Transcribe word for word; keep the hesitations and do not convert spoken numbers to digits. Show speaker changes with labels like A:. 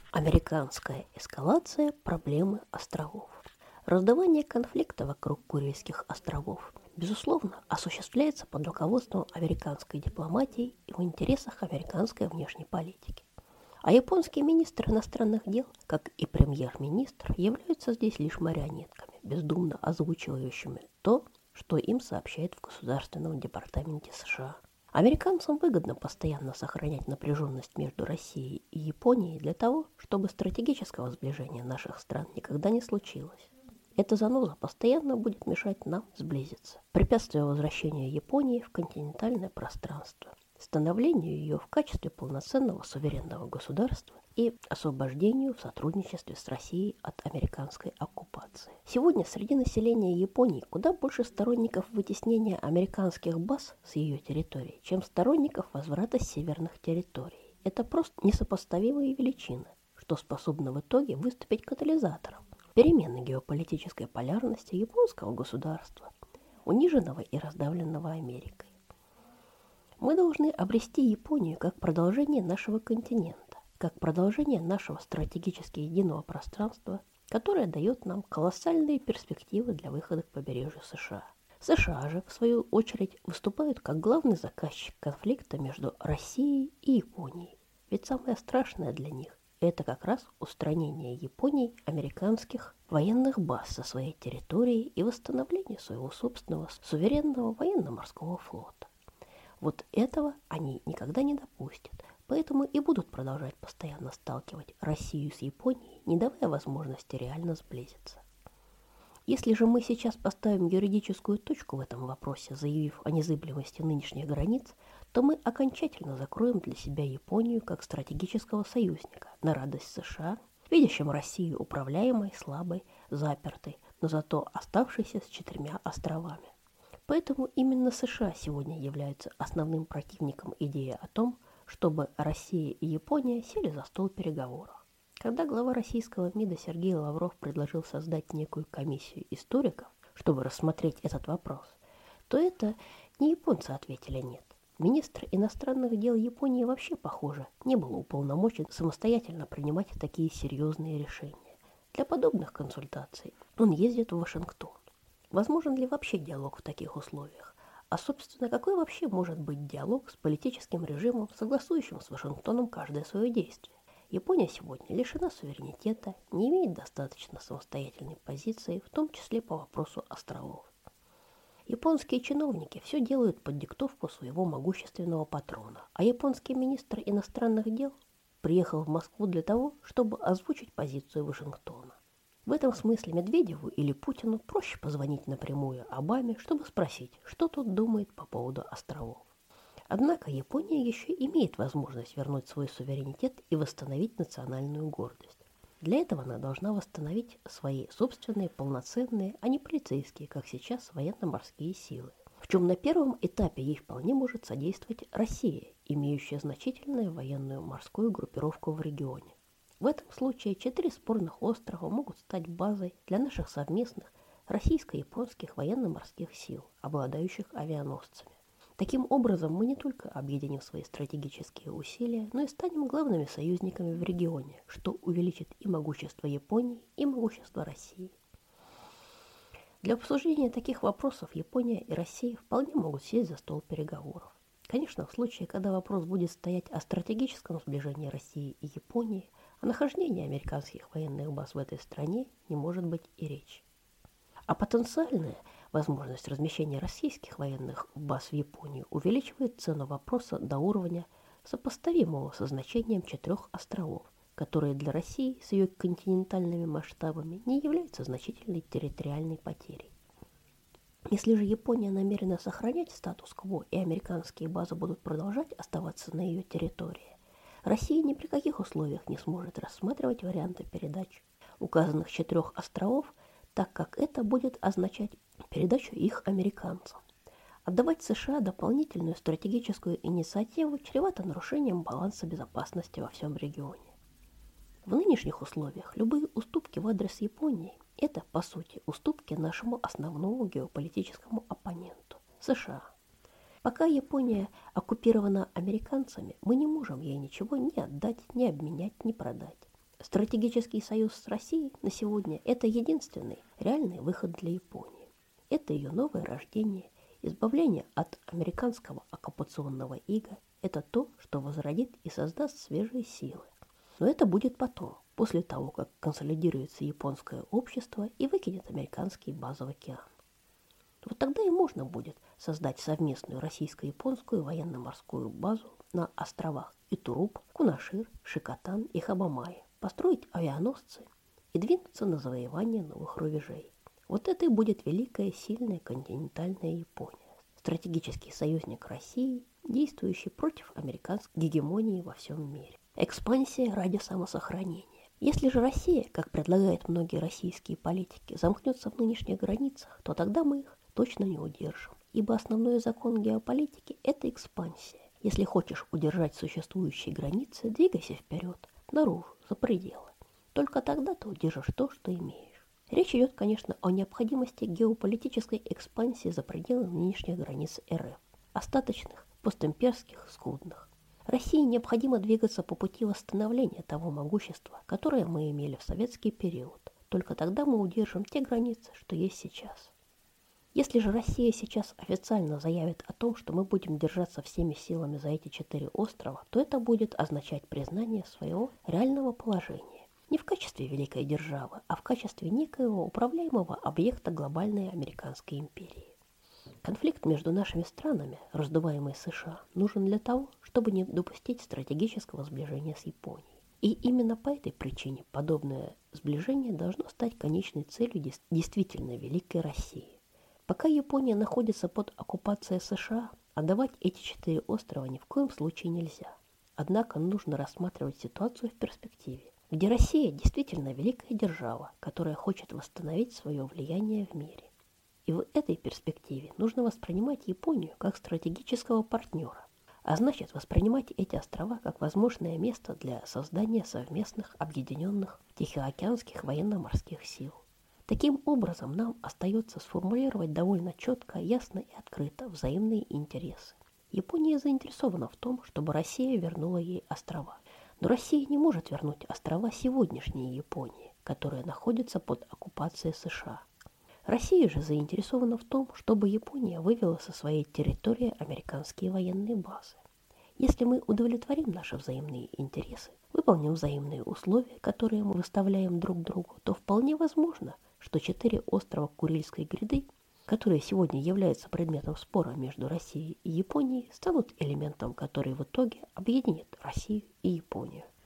A: Американская эскалация проблемы островов. Раздавание конфликта вокруг Курильских островов, безусловно, осуществляется под руководством американской дипломатии и в интересах американской внешней политики. А японский министр иностранных дел, как и премьер-министр, являются здесь лишь марионетками, бездумно озвучивающими то, что им сообщают в Государственном департаменте США. Американцам выгодно постоянно сохранять напряженность между Россией и Японией для того, чтобы стратегического сближения наших стран никогда не случилось. Эта заноза постоянно будет мешать нам сблизиться, препятствуя возвращению Японии в континентальное пространство, становлению ее в качестве полноценного суверенного государства и освобождению в сотрудничестве с Россией от американской оккупации. Сегодня среди населения Японии куда больше сторонников вытеснения американских баз с ее территории, чем сторонников возврата северных территорий. Это просто несопоставимые величины, что способно в итоге выступить катализатором перемены геополитической полярности японского государства, униженного и раздавленного Америкой. Мы должны обрести Японию как продолжение нашего континента, как продолжение нашего стратегически единого пространства, которое дает нам колоссальные перспективы для выхода к побережью США. США же, в свою очередь, выступают как главный заказчик конфликта между Россией и Японией. Ведь самое страшное для них – это как раз устранение Японией американских военных баз со своей территории и восстановление своего собственного суверенного военно-морского флота. Вот этого они никогда не допустят, поэтому и будут продолжать постоянно сталкивать Россию с Японией, не давая возможности реально сблизиться. Если же мы сейчас поставим юридическую точку в этом вопросе, заявив о незыблемости нынешних границ, то мы окончательно закроем для себя Японию как стратегического союзника на радость США, видящим Россию управляемой, слабой, запертой, но зато оставшейся с четырьмя островами. Поэтому именно США сегодня являются основным противником идеи о том, чтобы Россия и Япония сели за стол переговоров. Когда глава российского МИДа Сергей Лавров предложил создать некую комиссию историков, чтобы рассмотреть этот вопрос, то это не японцы ответили «нет». Министр иностранных дел Японии вообще, похоже, не был уполномочен самостоятельно принимать такие серьезные решения. Для подобных консультаций он ездит в Вашингтон. Возможен ли вообще диалог в таких условиях? А, собственно, какой вообще может быть диалог с политическим режимом, согласующим с Вашингтоном каждое свое действие? Япония сегодня лишена суверенитета, не имеет достаточно самостоятельной позиции, в том числе по вопросу островов. Японские чиновники все делают под диктовку своего могущественного патрона, а японский министр иностранных дел приехал в Москву для того, чтобы озвучить позицию Вашингтона. В этом смысле Медведеву или Путину проще позвонить напрямую Обаме, чтобы спросить, что тот думает по поводу островов. Однако Япония еще имеет возможность вернуть свой суверенитет и восстановить национальную гордость. Для этого она должна восстановить свои собственные полноценные, а не полицейские, как сейчас, военно-морские силы, в чем на первом этапе ей вполне может содействовать Россия, имеющая значительную военную морскую группировку в регионе. В этом случае четыре спорных острова могут стать базой для наших совместных российско-японских военно-морских сил, обладающих авианосцами. Таким образом, мы не только объединим свои стратегические усилия, но и станем главными союзниками в регионе, что увеличит и могущество Японии, и могущество России. Для обсуждения таких вопросов Япония и Россия вполне могут сесть за стол переговоров. Конечно, в случае, когда вопрос будет стоять о стратегическом сближении России и Японии, о нахождении американских военных баз в этой стране не может быть и речи. А потенциальная возможность размещения российских военных баз в Японии увеличивает цену вопроса до уровня, сопоставимого со значением четырех островов, которые для России с ее континентальными масштабами не являются значительной территориальной потерей. Если же Япония намерена сохранять статус-кво и американские базы будут продолжать оставаться на ее территории, Россия ни при каких условиях не сможет рассматривать варианты передачи указанных четырех островов, так как это будет означать передачу их американцам. Отдавать США дополнительную стратегическую инициативу чревато нарушением баланса безопасности во всем регионе. В нынешних условиях любые уступки в адрес Японии – это, по сути, уступки нашему основному геополитическому оппоненту – США. Пока Япония оккупирована американцами, мы не можем ей ничего ни отдать, ни обменять, ни продать. Стратегический союз с Россией на сегодня – это единственный реальный выход для Японии. Это ее новое рождение, избавление от американского оккупационного ига. Это то, что возродит и создаст свежие силы. Но это будет потом, после того, как консолидируется японское общество и выкинет американский базы в океан. Вот тогда и можно будет создать совместную российско-японскую военно-морскую базу на островах Итуруп, Кунашир, Шикотан и Хабамаи, построить авианосцы и двинуться на завоевание новых рубежей. Вот это и будет великая, сильная континентальная Япония, стратегический союзник России, действующий против американской гегемонии во всем мире. Экспансия ради самосохранения. Если же Россия, как предлагают многие российские политики, замкнется в нынешних границах, то тогда мы их точно не удержим, ибо основной закон геополитики – это экспансия. Если хочешь удержать существующие границы, двигайся вперед, наружу, за пределы. Только тогда ты удержишь то, что имеешь. Речь идет, конечно, о необходимости геополитической экспансии за пределы нынешних границ РФ, остаточных, постимперских, скудных. России необходимо двигаться по пути восстановления того могущества, которое мы имели в советский период. Только тогда мы удержим те границы, что есть сейчас. Если же Россия сейчас официально заявит о том, что мы будем держаться всеми силами за эти четыре острова, то это будет означать признание своего реального положения. Не в качестве великой державы, а в качестве некоего управляемого объекта глобальной американской империи. Конфликт между нашими странами, раздуваемый США, нужен для того, чтобы не допустить стратегического сближения с Японией. И именно по этой причине подобное сближение должно стать конечной целью действительно великой России. Пока Япония находится под оккупацией США, отдавать эти четыре острова ни в коем случае нельзя. Однако нужно рассматривать ситуацию в перспективе, где Россия действительно великая держава, которая хочет восстановить свое влияние в мире. И в этой перспективе нужно воспринимать Японию как стратегического партнера, а значит воспринимать эти острова как возможное место для создания совместных объединенных Тихоокеанских военно-морских сил. Таким образом, нам остается сформулировать довольно четко, ясно и открыто взаимные интересы. Япония заинтересована в том, чтобы Россия вернула ей острова. Но Россия не может вернуть острова сегодняшней Японии, которая находится под оккупацией США. Россия же заинтересована в том, чтобы Япония вывела со своей территории американские военные базы. Если мы удовлетворим наши взаимные интересы, выполним взаимные условия, которые мы выставляем друг другу, то вполне возможно, что четыре острова Курильской гряды, которые сегодня являются предметом спора между Россией и Японией, станут элементом, который в итоге объединит Россию и Японию.